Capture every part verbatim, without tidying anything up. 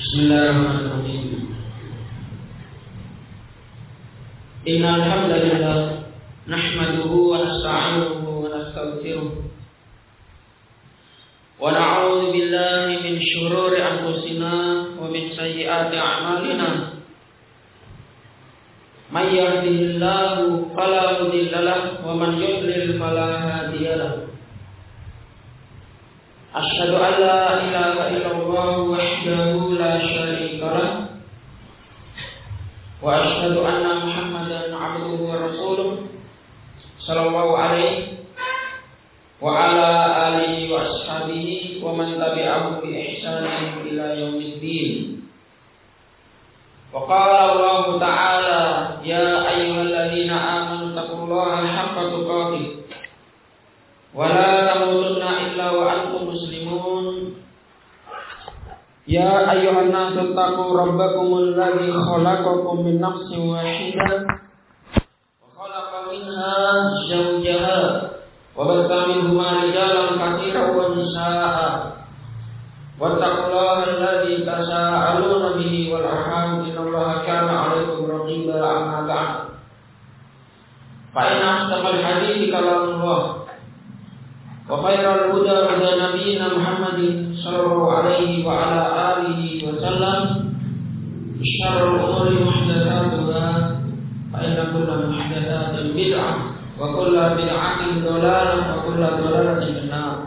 Bismillahirrahmanirrahim. Innal hamdalillah nahmaduhu wa nasta'inuhu wa nastaghfiruh wa na'udzu billahi min shururi anfusina wa min sayyiati a'malina. May yahdihillahu fala mudilla lahu wa man yudlil fala hadiya lahu. Asyhadu an la ilaha illallah wahdahu la syarika lahu wa asyhadu anna Muhammadan abduhu wa rasuluh sallallahu alaihi wa ala alihi wa ashabihi wa man tabi'ahu bi ihsanin ila yaumiddin. Wa qala Allah ta'ala ya ayyuhalladzina amanu taqullaha haqqa tuqatih wa la tamutunna illa wa antum muslimun. Ya ayyuhan nasu taqu rabbakumul ladzi khalaqakum min nafsin wahidah wa khalaqa minha zawjaha wa batha minhuma rijalan katsiran wa nisaa'a wattaqullaha alladzi tasaaluna bihi wal arham innallaha kana 'alaykum raqiba. Amma ba'd. Fa inna asdaqal hadithi kalamullah wa khairal huda huda nabiyyina Muhammadin sallallahu alaihi wa ala alihi wa sallam. Syarrul umuri muhdatsatuha fa inna kulla muhdatsatin bid'ah wa kulla bid'atin dhalalah wa kulla dhalalatin finnar.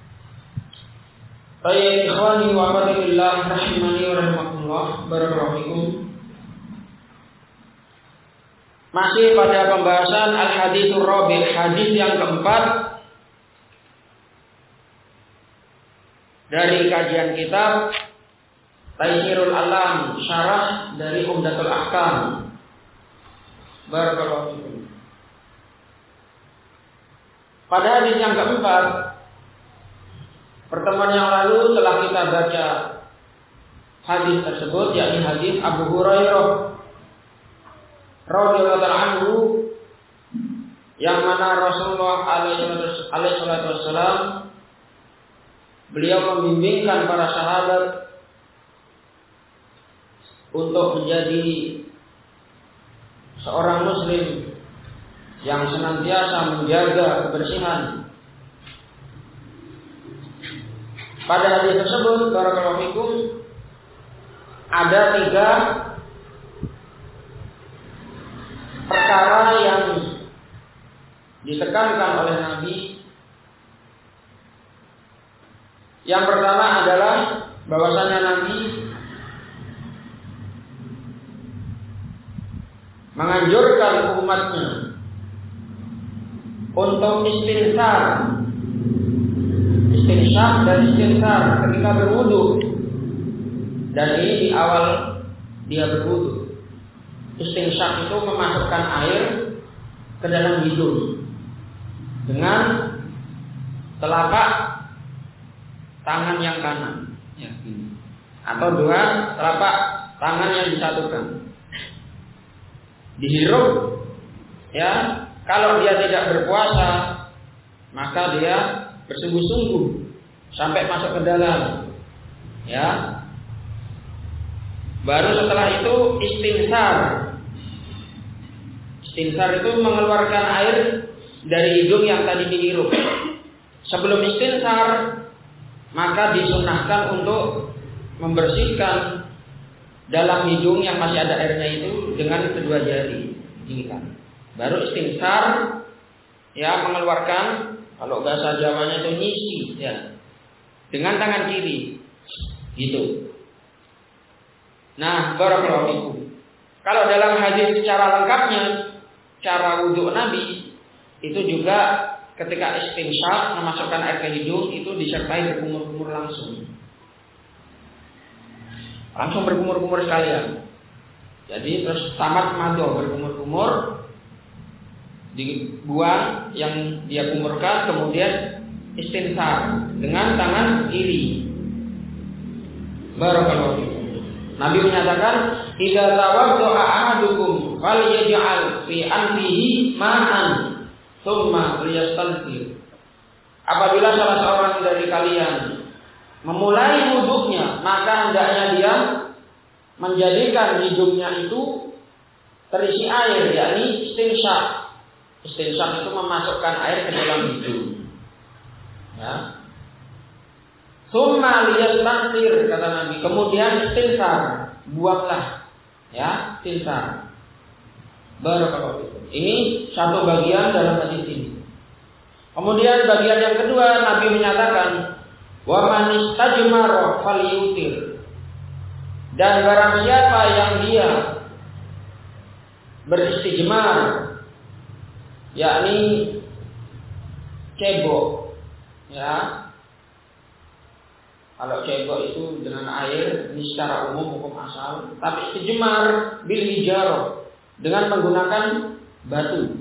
Baik ikhwani wa akhwati rahimani wa rahimakumullah, barakallahu fikum. Masih pada pembahasan al-haditsur rabi', hadis yang keempat dari kajian kitab Taysirul Alam, syarah dari Umdatul Ahkam. Barakallahu fikum. Pada hadis yang keempat, pertemuan yang lalu telah kita baca hadis tersebut, yakni hadis Abu Hurairah radhiyallahu anhu, yang mana Rasulullah alaihi wasallam beliau membimbingkan para sahabat untuk menjadi seorang muslim yang senantiasa menjaga kebersihan. Pada hadis tersebut, barakallahu fikum, ada tiga perkara yang ditekankan oleh Nabi. Yang pertama adalah bahwasanya Nabi menganjurkan umatnya untuk istinsar, istinsar dan istinsar ketika berwudu. Dan ini di awal dia berwudu. Istinsar itu memasukkan air ke dalam hidung dengan telapak tangan yang kanan, ya, ini. Atau dua telapak tangan yang disatukan. Dihirup, ya. Kalau dia tidak berpuasa, maka dia bersungguh-sungguh sampai masuk ke dalam, ya. Baru setelah itu istinsar. Istinsar itu mengeluarkan air dari hidung yang tadi dihirup. Sebelum istinsar, maka disunahkan untuk membersihkan dalam hidung yang masih ada airnya itu dengan kedua jari, jingkat. Baru istinsar, ya, mengeluarkan, kalau bahasa Jawanya itu nyisi, ya, dengan tangan kiri, gitu. Nah, barakallahu fikum. Kalau dalam hadis secara lengkapnya, cara wudhu Nabi itu juga ketika istinsar memasukkan air ke hidung itu disertai berkumur-kumur langsung. Langsung berkumur-kumur sekalian. Jadi terus tamat mado berkumur-kumur, dibuang yang dia kumurkan, kemudian istinsar dengan tangan kiri. Barakallahu fikum. Nabi menyatakan, "Idza tawadda'a ahadukum falyaj'al fi anfihi ma'an tsumma liyastanfir." Apabila salah seorang dari kalian memulai wudhunya, maka hendaknya dia menjadikan hidungnya itu terisi air, yakni istinsyak. Istinsyak itu memasukkan air ke dalam hidung. Ya. Summa liyastansir, kata Nabi. Kemudian istinsar, buanglah. Ya, istinsar. Barakallahu fikum. Ini satu bagian dalam hadis ini. Kemudian bagian yang kedua, Nabi menyatakan, wa man istajmara falyutir. Dan barang siapa yang dia beristijmar, yakni cebok, ya. Kalau cebok itu dengan air, ini secara umum hukum asal. Tapi istijmar bil hijarah, dengan menggunakan batu.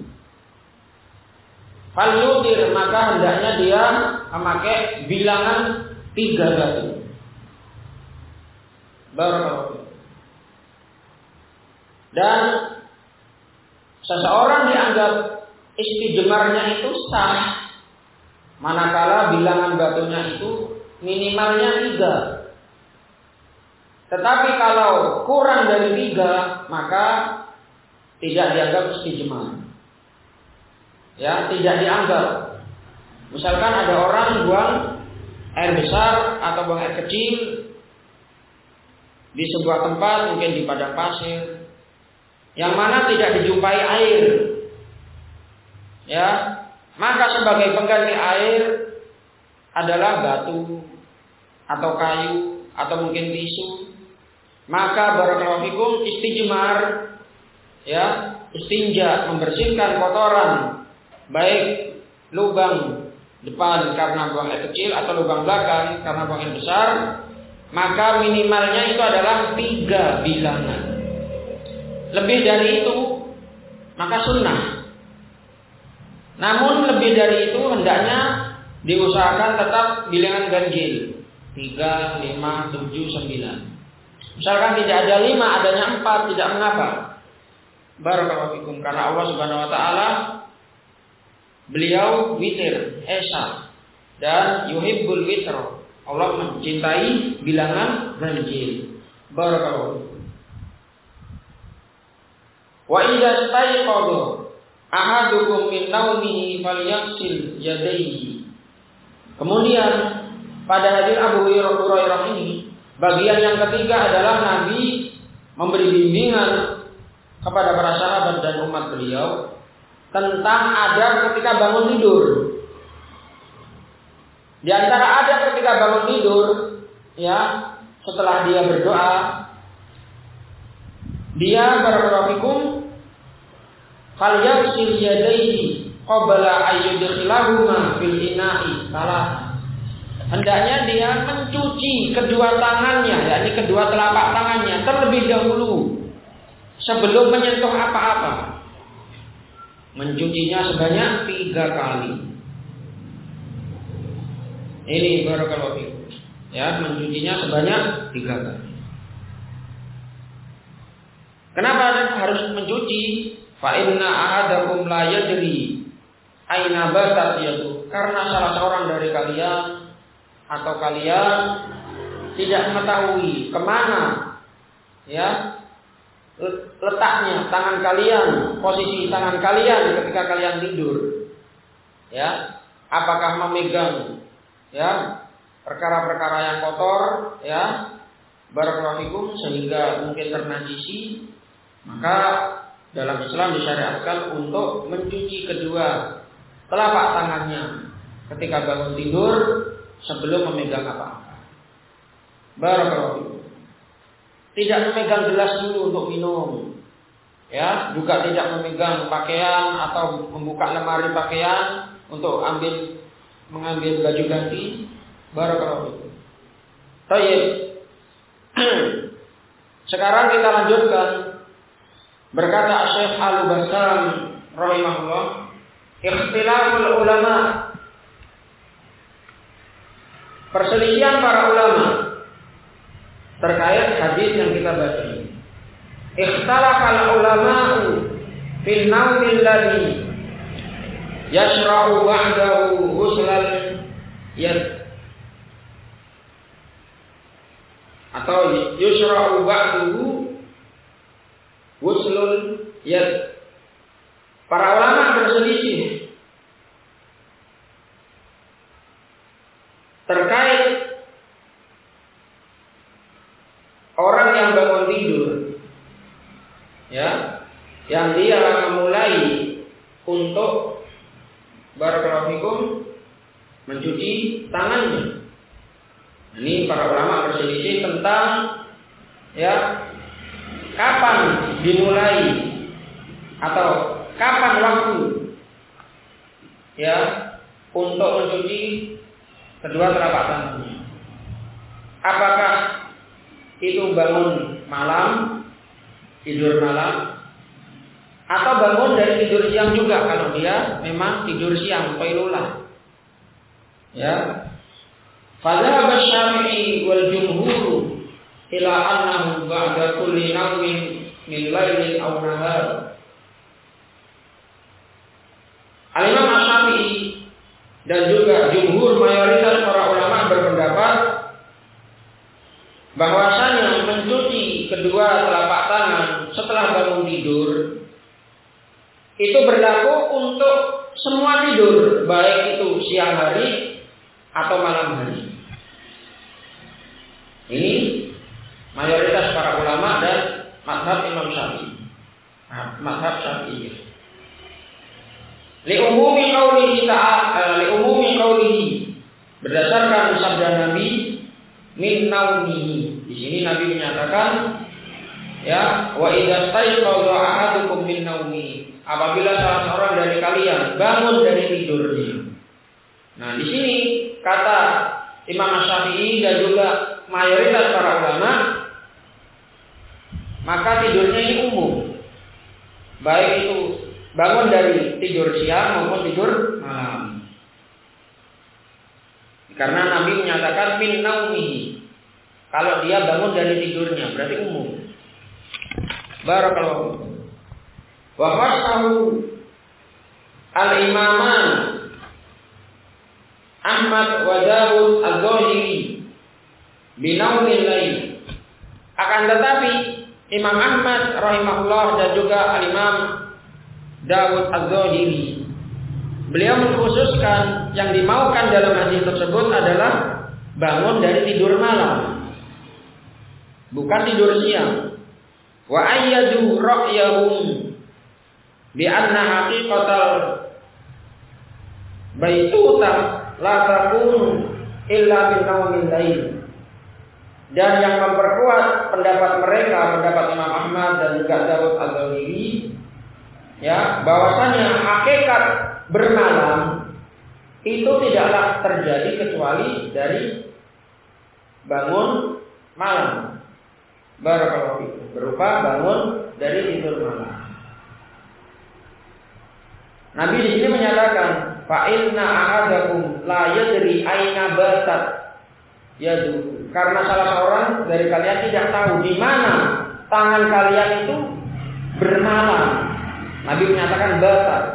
Falyutir, maka hendaknya dia memakai bilangan tiga batu. Barakallahu. Dan seseorang dianggap istijmarnya itu sah manakala bilangan batunya itu minimalnya tiga. Tetapi kalau kurang dari tiga, maka tidak dianggap istijmar. Ya, tidak dianggap. Misalkan ada orang buang air besar atau buang air kecil di sebuah tempat, mungkin di padang pasir, yang mana tidak dijumpai air. Ya, maka sebagai pengganti air adalah batu atau kayu atau mungkin tisu. Maka barakallahu fikum istijmar, ya, istinja, membersihkan kotoran, baik lubang depan karena buang air kecil atau lubang belakang karena buang air besar, maka minimalnya itu adalah tiga bilangan. Lebih dari itu maka sunnah. Namun lebih dari itu hendaknya diusahakan tetap bilangan ganjil, tiga, lima, tujuh, sembilan. Misalkan tidak ada lima, adanya empat, tidak mengapa. Barakallahu fikum, karena Allah Subhanahu wa taala beliau witir, esa, dan yuhibbul witr. Allah mencintai bilangan ganjil. Barakallahu fikum. Wa idza stayqadha ahadukum min naumihi falyaghsil yadayhi. Kemudian pada hadis Abu Hurairah ini, bagian yang ketiga adalah Nabi memberi bimbingan kepada para sahabat dan umat beliau tentang adab ketika bangun tidur. Di antara adab ketika bangun tidur, ya, setelah dia berdoa, dia barakallahu fikum falyaghsil yadayhi qabla ayyudkhilahuma fil ina'i salah. Hendaknya dia mencuci kedua tangannya, yakni kedua telapak tangannya terlebih dahulu sebelum menyentuh apa-apa. Mencucinya sebanyak tiga kali. Ini barakallahu fikum. Ya, mencucinya sebanyak tiga kali. Kenapa harus mencuci? Fa inna ahadakum la yadri aina batat yadu. Karena salah seorang dari kalian atau kalian tidak mengetahui kemana, ya, letaknya tangan kalian, posisi tangan kalian ketika kalian tidur, ya, apakah memegang, ya, perkara-perkara yang kotor, ya, barakallahu fikum, sehingga mungkin ternajisi. Maka dalam Islam disyariatkan untuk mencuci kedua telapak tangannya ketika bangun tidur sebelum memegang apa-apa. Barakallahu fikum. Tidak memegang gelas dulu untuk minum, ya, juga tidak memegang pakaian atau membuka lemari pakaian untuk ambil mengambil baju ganti. Barakallahu fikum. Baik. Sekarang kita lanjutkan. Berkata Syekh Al-Bassam rahimahullah, ikhtilaful ulama, perselisihan para ulama terkait hadis yang kita baca ini. Ikhtalafal ulama'u fil nawmil ladzi yashra'u ba'dahu ghuslal yad atau yusra'u ba'duhu ghuslul yad. Para ulama berselisih terkait orang yang bangun tidur, ya, yang dia memulai untuk barakallahu fikum mencuci tangannya. Ini para ulama berselisih tentang ya kapan dimulai atau kapan waktu ya untuk mencuci kedua telapak tangannya. Apakah itu bangun malam, tidur malam, atau bangun dari tidur siang juga kalau dia memang tidur siang, qailulah. Ya. Fadhhab asy-Syafi'i wal jumhur ila annahu ba'da kulli nawmin min lailin aw nahar. Al-Imam Asy-Syafi'i dan juga jumhur mayoritas para ulama berpendapat bahwasanya mencuci kedua telapak tangan setelah bangun tidur itu berlaku untuk semua tidur, baik itu siang hari atau malam hari. Ini mayoritas para ulama dan mazhab Imam Syafi'i. Mazhab Syafi'i. Li umumi qaulihi ta'ala, li umumi qaulihi, berdasarkan sabda Nabi min naumihi. Di sini Nabi menyatakan ya, wa idza stayqadha ahadukum min naumihi, apabila salah seorang dari kalian bangun dari tidurnya. Nah, di sini kata Imam Syafi'i dan juga mayoritas para ulama, maka tidurnya ini umum, baik itu bangun dari tidur siang maupun tidur malam. Karena Nabi menyatakan min naumihi, kalau dia bangun dari tidurnya berarti umum. Barakallahu. Wa fasahu al-imaman Ahmad wa Dawud az-Zahiri binaumil lail. Akan tetapi Imam Ahmad rahimahullah dan juga al-Imam Dawud az-Zahiri, beliau mengkhususkan yang dimaukan dalam hadis tersebut adalah bangun dari tidur malam, bukan tidur siang. Wa ayyadu ra'yahum bi anna haqiqatal baituta la takunu illa min naumil lail. Dan yang memperkuat pendapat mereka, pendapat Imam Ahmad dan juga Dawud az-Zahiri, ya, bahwasanya hakikat bermalam itu tidaklah terjadi kecuali dari bangun malam. Barakallahu fikum, berupa bangun dari tidur malam. Nabi di sini menyatakan, fa inna ahadakum la yadri aina batat yadu, karena salah seorang dari kalian tidak tahu di mana tangan kalian itu bermalam. Nabi menyatakan batat.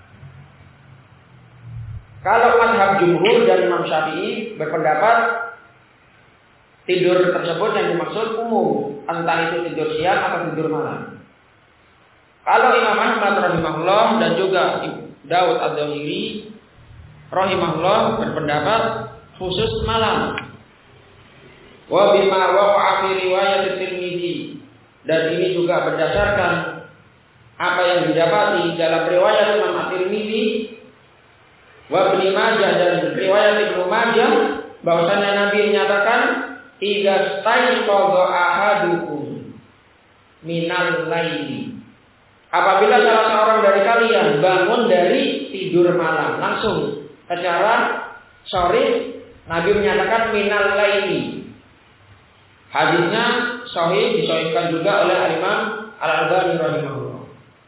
Kalau mazhab jumhur dan Imam Syafi'i berpendapat tidur tersebut yang dimaksud umum, entah itu tidur siang atau tidur malam. Kalau Imam Ahmad rahimahullah dan juga Dawud az-Zahiri rahimahullah berpendapat khusus malam. Wa bima waqa'a fi riwayat Tirmidzi, dan ini juga berdasarkan apa yang didapati dalam riwayat Imam At-Tirmidzi wa Ibnu Majah dan riwayat Ibnu Majah, bahwasanya Nabi menyatakan idza staiqadha ahadukum minal laili, apabila salah seorang dari kalian bangun dari tidur malam, langsung secara sharih Nabi menyatakan minal laili. Hadisnya sahih, disahihkan juga oleh Imam Al-Albani rahimahullah.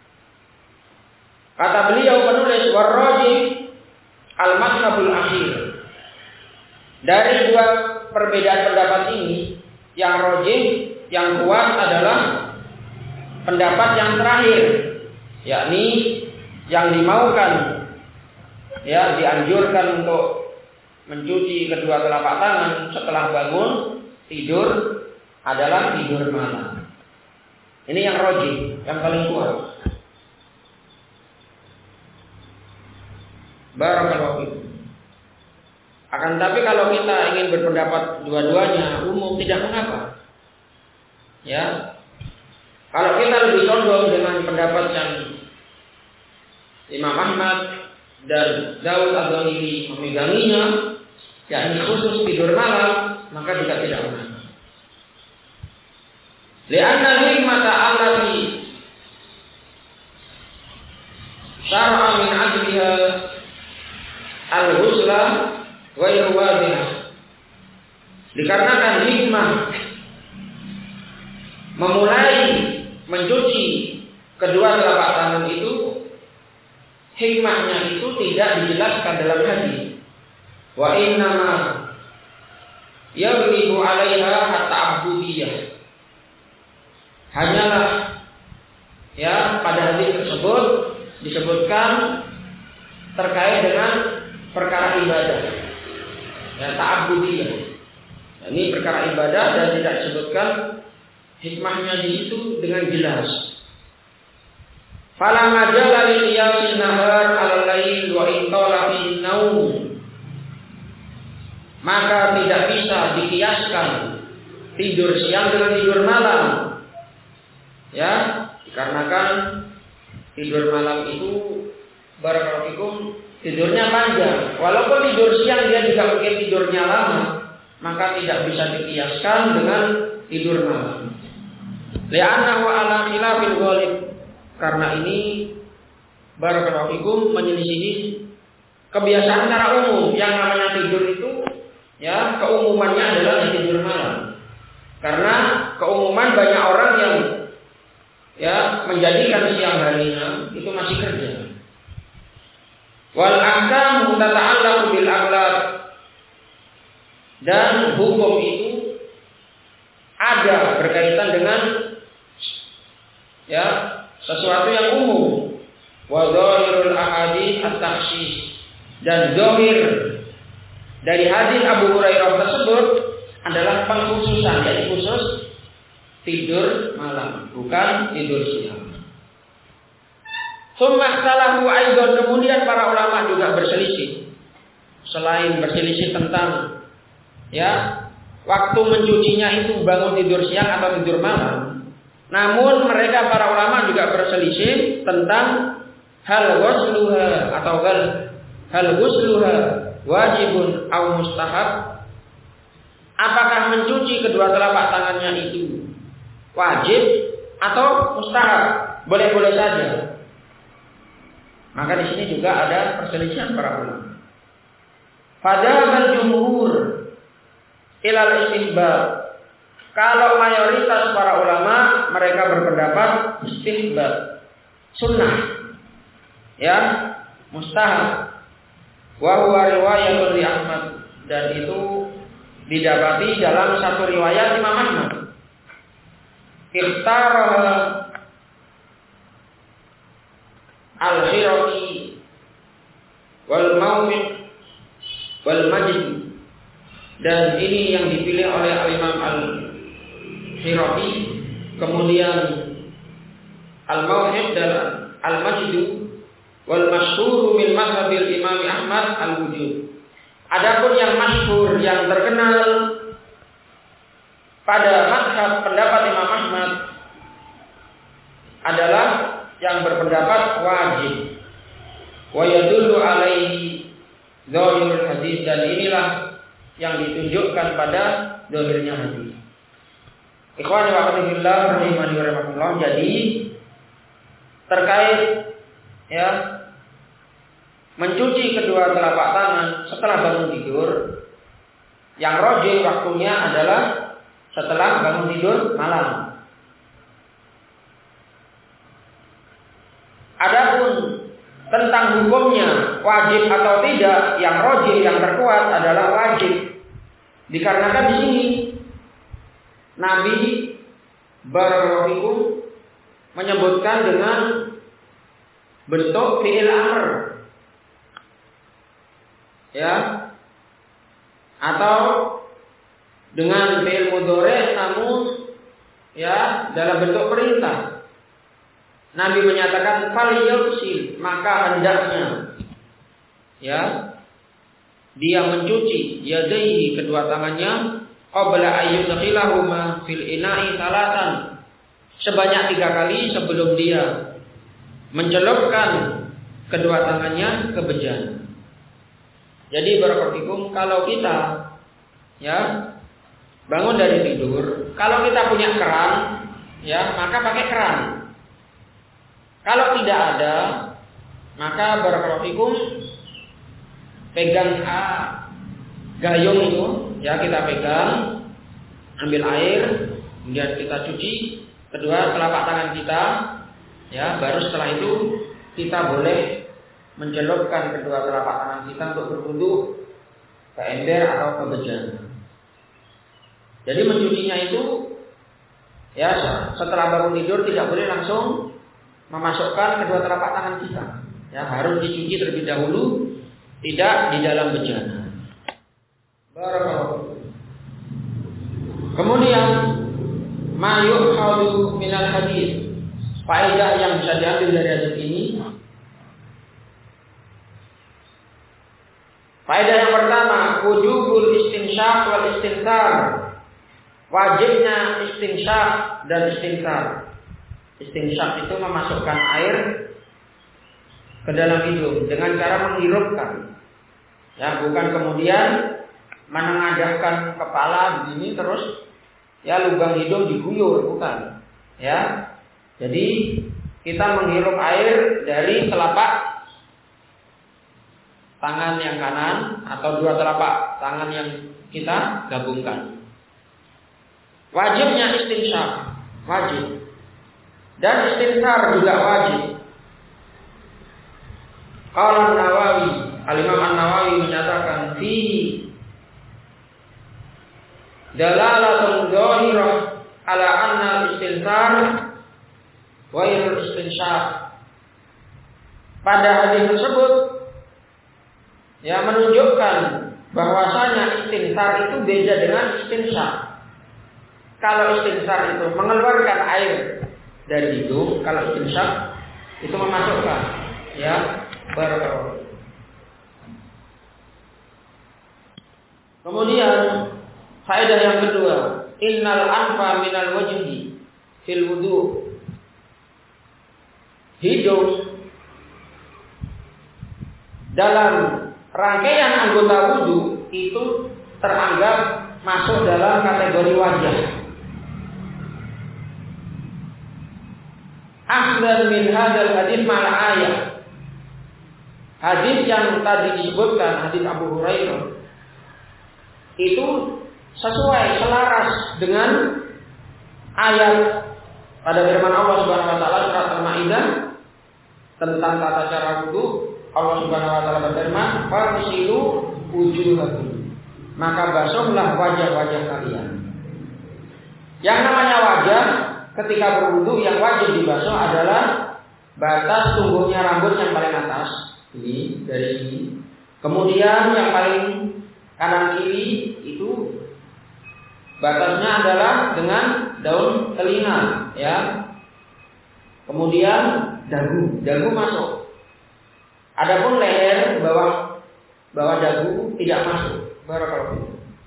Kata beliau penulis, warrajih al-mazhabul akhir. Dari dua perbedaan pendapat ini, yang rajih, yang kuat adalah pendapat yang terakhir, yakni yang dimaukan, ya, dianjurkan untuk mencuci kedua telapak tangan setelah bangun tidur adalah tidur malam. Ini yang rajih, yang paling kuat. Barakallahu fikum. Akan tapi kalau kita ingin berpendapat dua-duanya umum, tidak mengapa. Ya. Kalau kita lebih condong dengan pendapat yang Imam Ahmad dan Daud Adz-Dzahiri memeganginya, yakni khusus tidur malam, maka juga tidak mengapa. Lianna hikmata allati syara'a min ajliha al-ghusla wa irwadha. Dikarenakan hikmah memulai mencuci kedua telapak tangan itu, hikmahnya itu tidak dijelaskan dalam hadis. Wa innama yaghlibu 'alaiha hatta abudiyah. Hanyalah ya pada hadis tersebut disebutkan terkait dengan perkara ibadah, ya ta'abbudiyah. Ini perkara ibadah dan tidak disebutkan hikmahnya di situ dengan jelas. Fala majala li qiyasin nahar 'alal lail wa in tala fi naum. Maka tidak bisa dikiaskan tidur siang dengan tidur malam. Ya, dikarenakan tidur malam itu barakallahu fikum tidurnya panjang. Walaupun tidur siang dia juga mungkin tidurnya lama, maka tidak bisa dikiaskan dengan tidur malam. Li'annahu ala khilafil ghalib. Karena ini barakallahu fikum menyelisihi kebiasaan secara umum. Yang namanya tidur itu ya keumumannya adalah tidur malam. Karena keumuman banyak orang yang ya menjadikan siang harinya itu masih kerja. Wal ahkam tata'allaqu bil aghlab. Dan hukum itu ada berkaitan dengan ya sesuatu yang umum. Wa dhahirul ahadits at-takhsis. Dan zahir dari hadis Abu Hurairah tersebut adalah pengkhususan, yaitu khusus tidur malam, bukan tidur siang. Summa salahu aidan, kemudian para ulama juga berselisih. Selain berselisih tentang ya waktu mencucinya itu bangun tidur siang atau tidur malam, namun mereka para ulama juga berselisih tentang hal ghusluha atau hal hal ghusluha wajibun atau mustahab. Apakah mencuci kedua telapak tangannya itu wajib atau mustahab? Boleh-boleh saja. Maka di sini juga ada perselisihan para ulama. Fadhhabal jumhur ilal istihbab. Kalau mayoritas para ulama mereka berpendapat istihbab, sunnah, ya, mustahab. Wa huwa riwayatun li Ahmad, dan itu didapati dalam satu riwayat Imam Ahmad. Ikhtaraha al-Khirafi wal Mawmid wal Majd, dan ini yang dipilih oleh al-Imam al-Khirafi, kemudian al-Mawmid dan al-Majd wal masyhur min mazhabil Imam Ahmad al-wujud. Adapun yang masyhur, yang terkenal pada mazhab pendapat Imam Ahmad adalah yang berpendapat wajib. Wa yadullu alaihi dzahirul hadis, dan inilah yang ditunjukkan pada dzahirnya hadis. Ikhwani wa akhwati fillah rahimani wa rahimakumullah. Jadi terkait ya mencuci kedua telapak tangan setelah bangun tidur, yang rajih waktunya adalah setelah bangun tidur malam. Adapun tentang hukumnya wajib atau tidak, yang rajih, yang terkuat adalah wajib. Dikarenakan di sini Nabi barakallahu fikum menyebutkan dengan bentuk fi'il amr, ya, atau dengan fi'il mudhari' namun ya dalam bentuk perintah. Nabi menyatakan falyughsil, maka hendaknya ya dia mencuci yadaihi, kedua tangannya, qabla ayyudkhilahuma fil ina'i salatan, sebanyak tiga kali sebelum dia mencelupkan kedua tangannya ke bejana. Jadi barakallahu, kalau kita ya bangun dari tidur, kalau kita punya keran ya maka pakai keran. Kalau tidak ada, maka barakallahu pegang ah, gayung itu ya, kita pegang, ambil air, kemudian kita cuci kedua telapak tangan kita ya, baru setelah itu kita boleh mencelupkan kedua telapak tangan kita untuk berwudu ke ember atau ke bejana. Jadi mencucinya itu ya setelah bangun tidur tidak boleh langsung memasukkan kedua telapak tangan kita. Ya, harus dicuci terlebih dahulu, tidak di dalam bejana. Barakallahu. Kemudian ma yu'khadhu minal hadis. Faedah yang bisa diambil dari hadis ini. Faedah yang pertama, wujubul istinsyaq wal istinthar. Wajibnya istinsyaq dan istinthar. Istinsyaq itu memasukkan air ke dalam hidung dengan cara menghirupkan. Ya, bukan kemudian menengadahkan kepala begini terus ya lubang hidung diguyur, bukan. Ya. Jadi kita menghirup air dari telapak tangan yang kanan atau dua telapak tangan yang kita gabungkan. Wajibnya istinsyaq, wajib. Dan istinthar juga wajib. Qala Nawawi, Al-Imam An-Nawawi menyatakan fi dalalatun dhahirah ala anna istinthar wa istinsyaq. Pada hadis tersebut ya menunjukkan bahwasanya istinthar itu beda dengan istinsyaq. Kalau istinthar itu mengeluarkan air dari hidung, kalau istinsyaq itu memasukkan ya. Barakallahu. Kemudian faedah yang kedua, innal anfa minal wajhi fil wudu. Hidung dalam rangkaian anggota wudu itu teranggap masuk dalam kategori wajah. Akhdan min hadzal hadis mal ayat. Hadis yang tadi disebutkan, hadis Abu Hurairah, itu sesuai, selaras dengan ayat pada firman Allah Subhanahu wa taala surat Al-Maidah tentang tata cara wudu. Allah Subhanahu wa taala berfirman, "Fagsilu wujuhakum." Maka basuhlah wajah-wajah kalian. Yang namanya wajah ketika berwudu yang wajib dibasuh adalah batas tumbuhnya rambut yang paling atas. Ini dari sini. Kemudian yang paling kanan kiri itu batasnya adalah dengan daun telinga, ya. Kemudian dagu, dagu masuk. Adapun leher bawah bawah dagu tidak masuk. Barakallahu.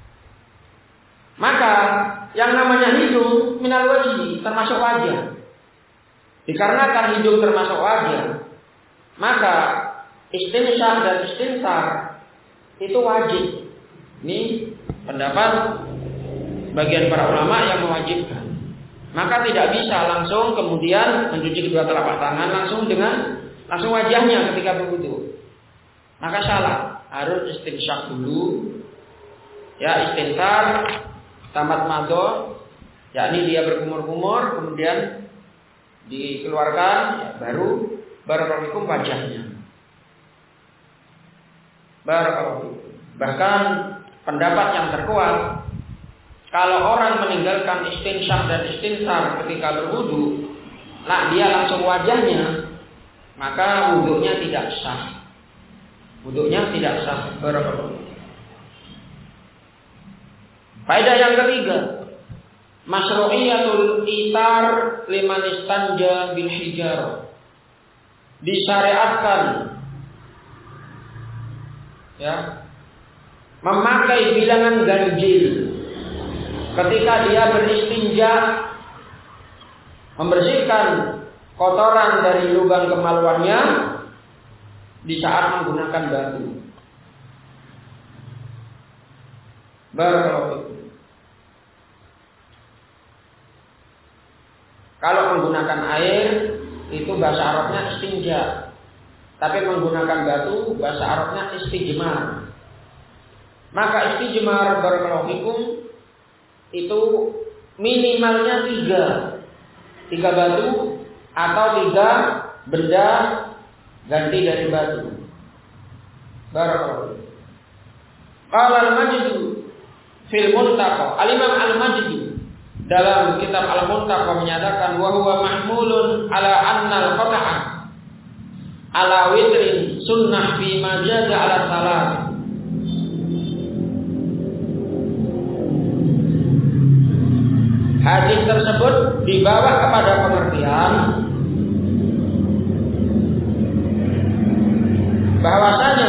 Maka yang namanya hidung minal wajhi termasuk wajah. Dikarenakan hidung termasuk wajah, maka istinsyaq dan istinthar itu wajib. Ini pendapat bagian para ulama yang mewajibkan. Maka tidak bisa langsung kemudian mencuci kedua telapak tangan langsung dengan langsung wajahnya ketika berwudu. Maka salah, harus istinsyaq dulu. Ya, istinthar tamat madho, yakni dia berkumur-kumur kemudian dikeluarkan ya, baru barakallahu wajahnya. Barakallahu. Bahkan pendapat yang terkuat, kalau orang meninggalkan istinsyaq dan istinthar ketika berwudu, nah dia langsung wajahnya, maka wudunya tidak sah. Wudunya tidak sah. Barakallahu. Faedah yang ketiga, masyru'iyatul itar liman istanja bil hijar. Disyariatkan ya, memakai bilangan ganjil ketika dia beristinja, membersihkan kotoran dari lubang kemaluannya di saat menggunakan batu. Barakallahu fikum. Kalau menggunakan air itu bahasa Arabnya istinja, tapi menggunakan batu bahasa Arabnya istijmar. Maka istijmar barakallahu fikum itu minimalnya tiga, tiga batu atau tiga benda ganti dari batu. Barakallahu. Qala al-Majdi fil Muntaqa. Al-Imam Al-Majdi dalam kitab Al-Muntaqa menyatakan wa huwa mahmulun ala anna al-qata'a ala witrin sunnah fi ma jaza ala salat. Hadis tersebut dibawa kepada pengertian bahwasanya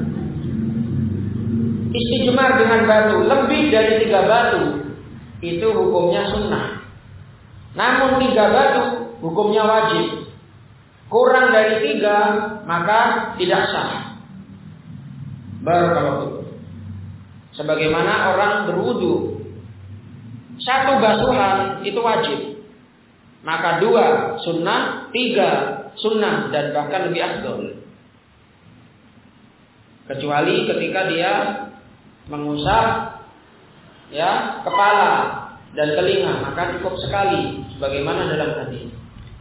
istijmar dengan batu lebih dari tiga batu itu hukumnya sunnah. Namun tiga batu hukumnya wajib. Kurang dari tiga maka tidak sah. Barakallahu. Sebagaimana orang berwudu, satu basuhan itu wajib. Maka dua sunnah, tiga sunnah dan bahkan lebih afdol. Kecuali ketika dia mengusap ya kepala dan telinga, maka cukup sekali sebagaimana dalam hadis.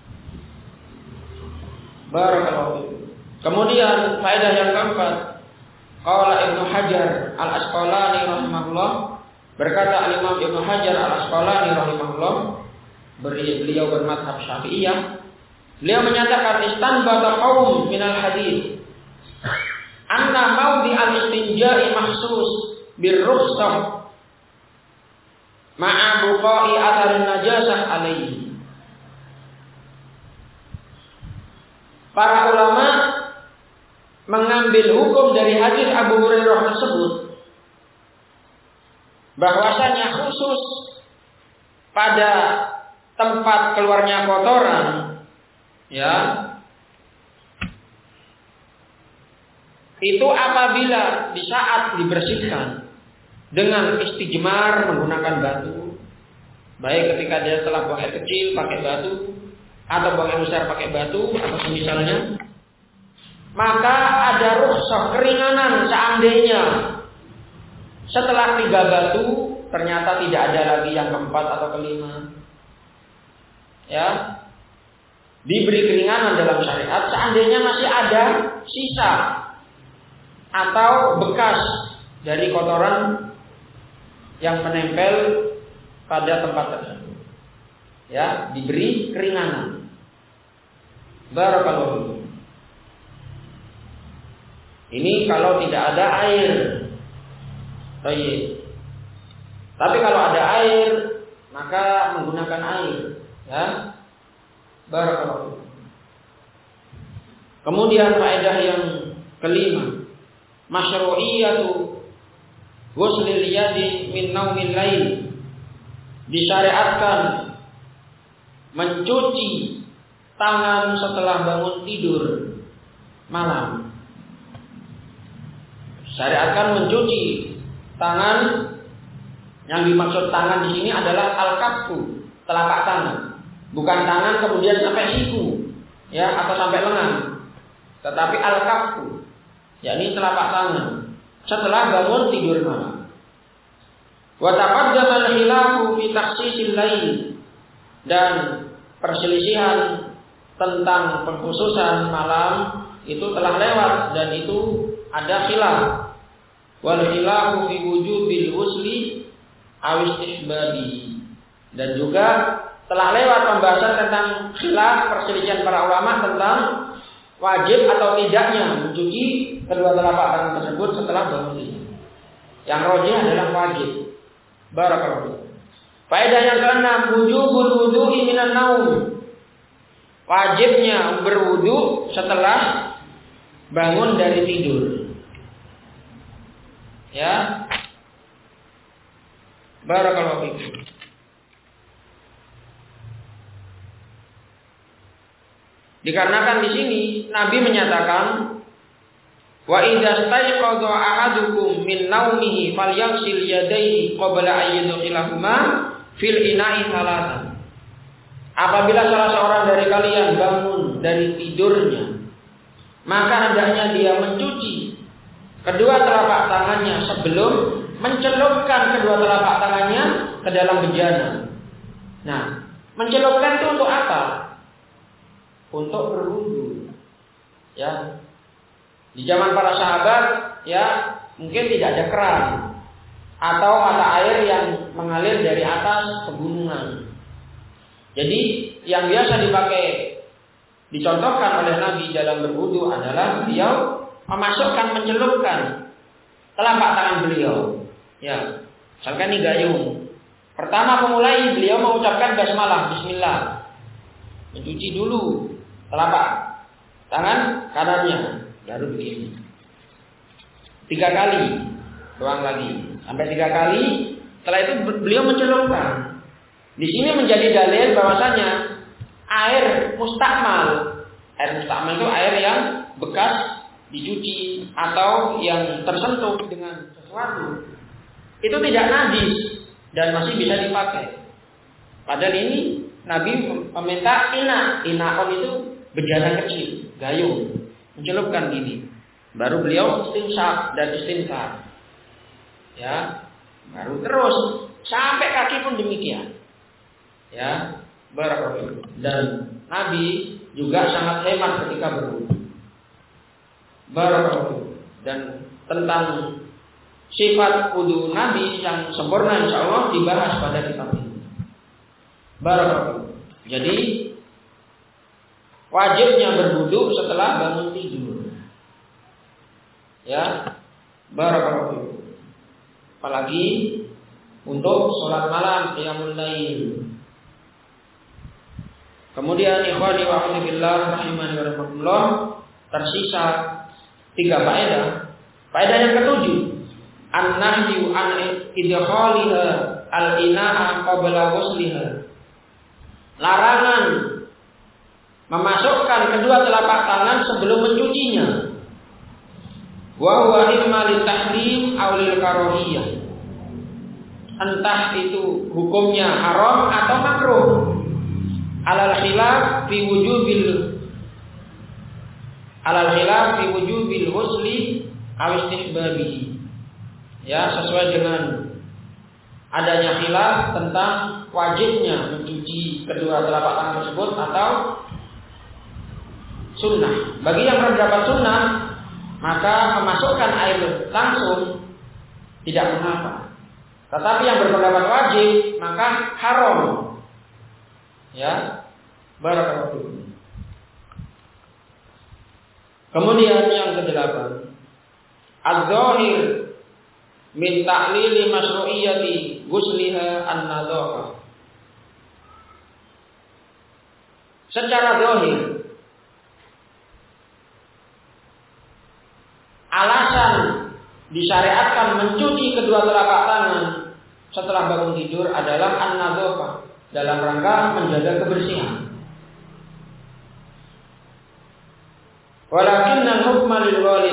Barakallahu. Kemudian faedah yang keempat, qala Ibnu Hajar Al-Asqalani rahimahullah, berkata Al-Imam Ibnu Hajar Al-Asqalani rahimahullah, beliau bermadzhab Syafi'iyah, beliau menyatakan istanbata qaum minal hadis anna maudi al-istinja'i mahsus birrukhsah ma'a buqa'i atharin najasah alaihi. Para ulama mengambil hukum dari hadis Abu Hurairah tersebut bahwasanya khusus pada tempat keluarnya kotoran ya, itu apabila di saat dibersihkan dengan istijmar menggunakan batu, baik ketika dia telah buang air kecil pakai batu atau buang air besar pakai batu atau semisalnya, maka ada rukhsah keringanan seandainya setelah tiga batu ternyata tidak ada lagi yang keempat atau kelima, ya, diberi keringanan dalam syariat seandainya masih ada sisa atau bekas dari kotoran yang menempel pada tempat tersebut, ya, diberi keringanan. Barakallahu. Ini kalau tidak ada air, baik. Tapi kalau ada air, maka menggunakan air, ya. Barakallahu. Kemudian faedah yang kelima, masyru'iyatu ghuslil yadi min naumil lail. Disyariatkan mencuci tangan setelah bangun tidur malam. Syariatkan mencuci tangan, yang dimaksud tangan di sini adalah al-kaffu, telapak tangan. Bukan tangan kemudian sampai siku, ya, atau sampai lengan. Tetapi al-kaffu, yakni telapak tangan setelah bangun tidur malam. Wa taqaddama al-khilafu fi takhsisil lail, dan perselisihan tentang pengkhususan malam itu telah lewat dan itu ada khilaf. Wal khilafu fi wujubil ghusli aw istihbabi, dan juga telah lewat pembahasan tentang khilaf perselisihan para ulama tentang wajib atau tidaknya mencuci kedua telapak tangan tersebut setelah bangun tidur. Yang rajih adalah wajib. Barakallahu. Faedah yang keenam, wujubul wudu'i minan naum. Wajibnya berwudu setelah bangun dari tidur. Ya. Barakallahu fikum. Dikarenakan di sini Nabi menyatakan, wa idza stayqadha ahadukum min naumihi falyaghsil yadayhi qabla an yudkhilahuma fil ina'i thalathan. Apabila salah seorang dari kalian bangun dari tidurnya, maka hendaknya dia mencuci kedua telapak tangannya sebelum mencelupkan kedua telapak tangannya ke dalam bejana. Nah, mencelupkan itu untuk apa? Untuk berwudu. Ya. Di zaman para sahabat, ya, mungkin tidak ada keran atau mata air yang mengalir dari atas pegunungan. Jadi, yang biasa dipakai, dicontohkan oleh Nabi dalam berwudu adalah beliau memasukkan, mencelupkan telapak tangan beliau. Ya, misalkan ini gayung. Pertama memulai beliau mengucapkan basmalah, bismillah. Mencuci dulu telapak tangan kanannya, baru begini. Tiga kali, doang lagi, sampai tiga kali. Setelah itu beliau mencelupkan. Di sini menjadi dalil bahwasanya air mustakmal, air mustakmal itu air yang bekas dicuci atau yang tersentuh dengan sesuatu, itu tidak najis dan masih bisa dipakai. Padahal ini Nabi meminta ina, inaon itu bejana kecil, gayung, mencelupkan gini. Baru beliau istinsaq dan istinsar. Ya, baru terus sampai kaki pun demikian. Ya, barakallahu. Dan Nabi juga sangat hemat ketika berwudu. Barakallahu. Dan tentang sifat wudu Nabi yang sempurna insyaallah dibahas pada kitab ini. Barakallahu. Jadi wajibnya berwudu setelah bangun tidur. Ya, barakallahu. Apalagi untuk sholat malam, qiyamul lail. Kemudian ikhwani wa akhwati billah rahimani wa rahimakumullah, tersisa tiga faedah. Faedah yang ketujuh, an-nahyu an idkhaliha al-ina'a qabla ghusliha. Larangan memasukkan kedua telapak tangan sebelum mencucinya. Wa huwa imma litahrim aw lil karahiyah. Entah itu hukumnya haram atau makruh. Alal khilaf fi wujubil alal khilaf fi wujubil ghusli aw istihbabihi. Ya, sesuai dengan adanya khilaf tentang wajibnya mencuci kedua telapak tangan tersebut atau sunnah. Bagi yang berpendapat sunnah, maka memasukkan air langsung tidak mengapa. Tetapi yang berpendapat wajib, maka haram. Ya, barakallahu. Kemudian yang kedelapan, az-zahir min ta'lili masyru'iyyati ghusliha an-nadhafah. Secara zahir, alasan disyariatkan mencuci kedua telapak tangan setelah bangun tidur adalah an-nadhafah, dalam rangka menjaga kebersihan. Walakinnal hukma lil ghalib,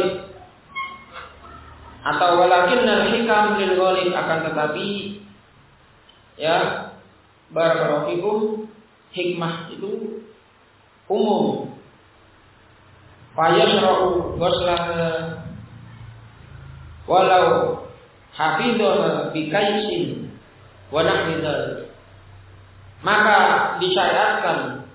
atau walakinnal hikam lil ghalib, akan tetapi ya barakallahu fikum, hikmah itu umum. Fa yashra'u ghuslaha walau hafidhaha bi kaisin wa nahwi dzalik. Maka disyariatkan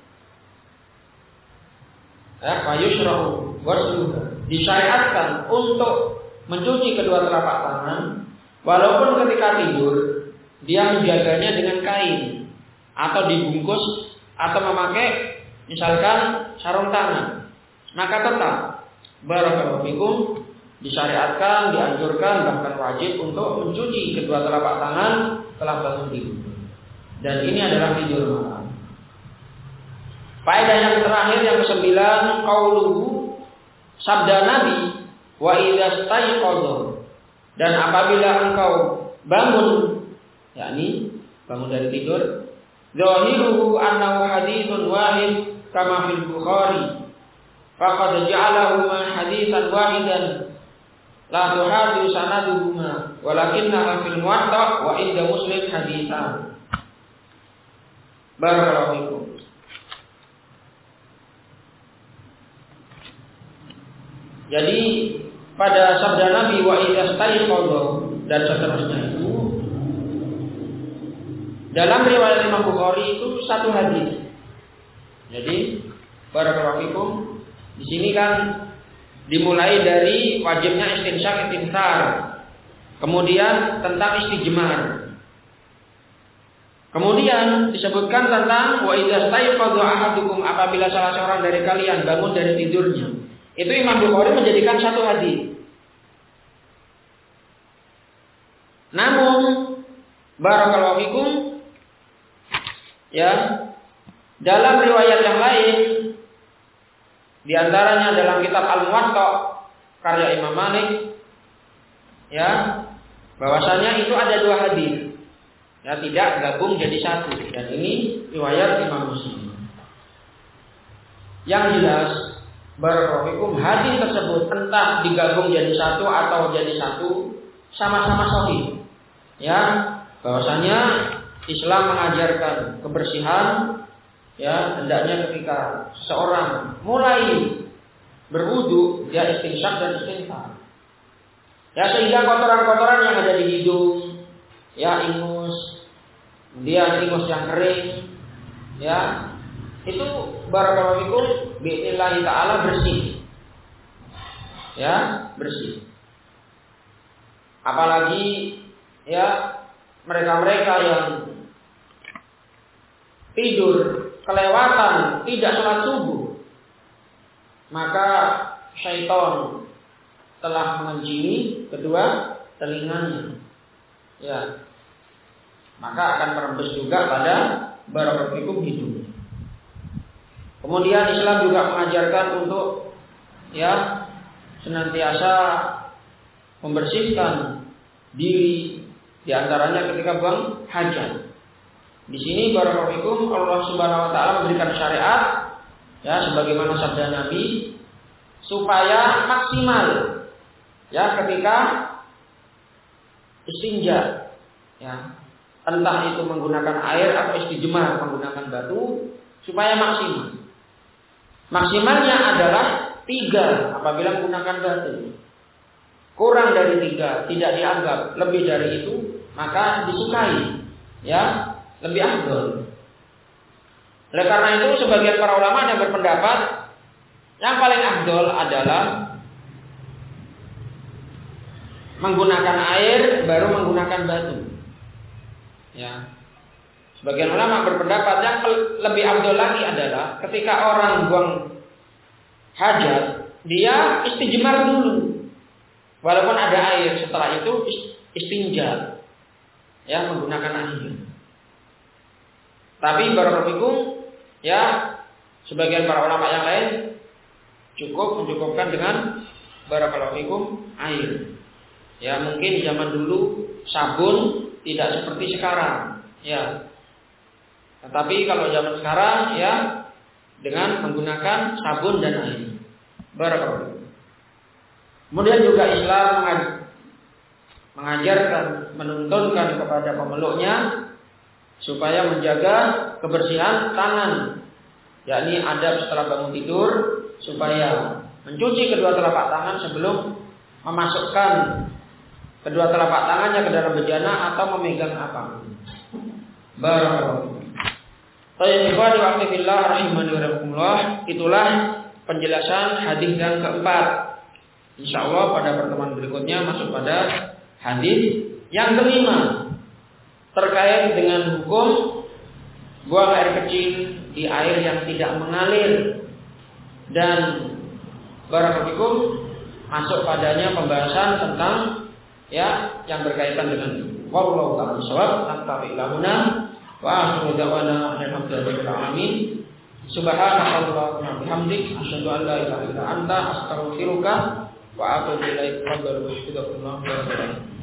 ya fa yashra'u ghusluha, disyariatkan untuk mencuci kedua telapak tangan walaupun ketika tidur dia menjaganya dengan kain atau dibungkus atau memakai misalkan sarung tangan, maka tetap barakallahu fikum disyariatkan, dianjurkan, bahkan wajib untuk mencuci kedua telapak tangan setelah bangun tidur. Dan ini adalah tidur malam. Faedah yang terakhir yang kesembilan, qauluhu, sabda Nabi, wa idza staiqadha, dan apabila engkau bangun, yakni bangun dari tidur, zahiruhu annahu haditsun wahid kama fil Bukhari, faqad ja'alahu ma haditsan wahidan la tuhadu sanaduhuma walakinna fil Muwatta wa inda Muslim haditsan. Barakallahu fikum. Jadi pada sabda Nabi wa idza staiqadha dan seterusnya itu dalam riwayat Imam Bukhari itu satu hadis. Jadi barakallahu fikum, di sini kan dimulai dari wajibnya istinsyak istinthar, kemudian tentang istijmar, kemudian disebutkan tentang wa idza staiqadha ahadukum, apabila salah seorang dari kalian bangun dari tidurnya. Itu Imam Bukhari menjadikan satu hadis. Namun barakallahu fikum, ya, dalam riwayat yang lain, di antaranya dalam kitab Al-Muwatta karya Imam Malik, ya, bahwasanya itu ada dua hadis, ya, tidak gabung jadi satu. Dan ini riwayat Imam Muslim. Yang jelas, barakallahu fikum, hadis tersebut entah digabung jadi satu atau jadi satu, sama-sama sahih. Ya, bahwasanya Islam mengajarkan kebersihan, ya, hendaknya ketika seseorang mulai berwudu dia istinsyak dan istinthar. Ya, sehingga kotoran-kotoran yang ada di hidung, ya, ingus, kemudian ingus yang kering, ya, itu barakallahu fikum bi'illah ta'ala bersih. Ya, bersih. Apalagi, ya, mereka-mereka yang tidur kelewatan tidak sholat subuh, maka syaitan telah mengenjini kedua telinganya, ya, maka akan merembes juga pada barakallahu fikum hidung. Kemudian Islam juga mengajarkan untuk, ya, senantiasa membersihkan diri, diantaranya ketika buang hajat. Di sini barakallahu fikum Allah Subhanahu wa taala memberikan syariat, ya, sebagaimana sabda Nabi, supaya maksimal, ya, ketika istinja, ya, entah itu menggunakan air atau istijmar menggunakan batu, supaya maksimal. Maksimalnya adalah tiga apabila menggunakan batu. Kurang dari tiga tidak dianggap, lebih dari itu maka disukai, ya, lebih afdol. Oleh karena itu sebagian para ulama yang berpendapat yang paling afdol adalah menggunakan air baru menggunakan batu. Ya. Sebagian ulama berpendapat yang lebih afdol lagi adalah ketika orang buang hajat, dia istijmar dulu. Walaupun ada air, setelah itu istinja, ya, menggunakan air. Tapi barakallahu fikum, ya, sebagian para ulama yang lain cukup mencukupkan dengan barakallahu fikum air. Ya, mungkin zaman dulu sabun tidak seperti sekarang, ya. Tetapi kalau zaman sekarang, ya, dengan menggunakan sabun dan air. Barakallahu. Kemudian juga Islam mengajarkan, menuntunkan kepada pemeluknya supaya menjaga kebersihan tangan, yakni adab setelah bangun tidur, supaya mencuci kedua telapak tangan sebelum memasukkan kedua telapak tangannya ke dalam bejana atau memegang apa. Barakallahu. Tayyibul waqti billah rahimani wa rahimakumullah. Itulah penjelasan hadis yang keempat. Insyaallah pada pertemuan berikutnya masuk pada hadis yang kelima terkait dengan hukum buang air kecil di air yang tidak mengalir. Dan barakallahu fikum, masuk padanya pembahasan tentang ya yang berkaitan dengan itu. Wallahu ta'ala bishawab. Naktafi ilahuna wa akhiru da'wana alhamdulillahi alamin. Subhanakallahumma bihamdik asyhadu an la ilaha illa anta astaghfiruka wa atubu ilaik. Wa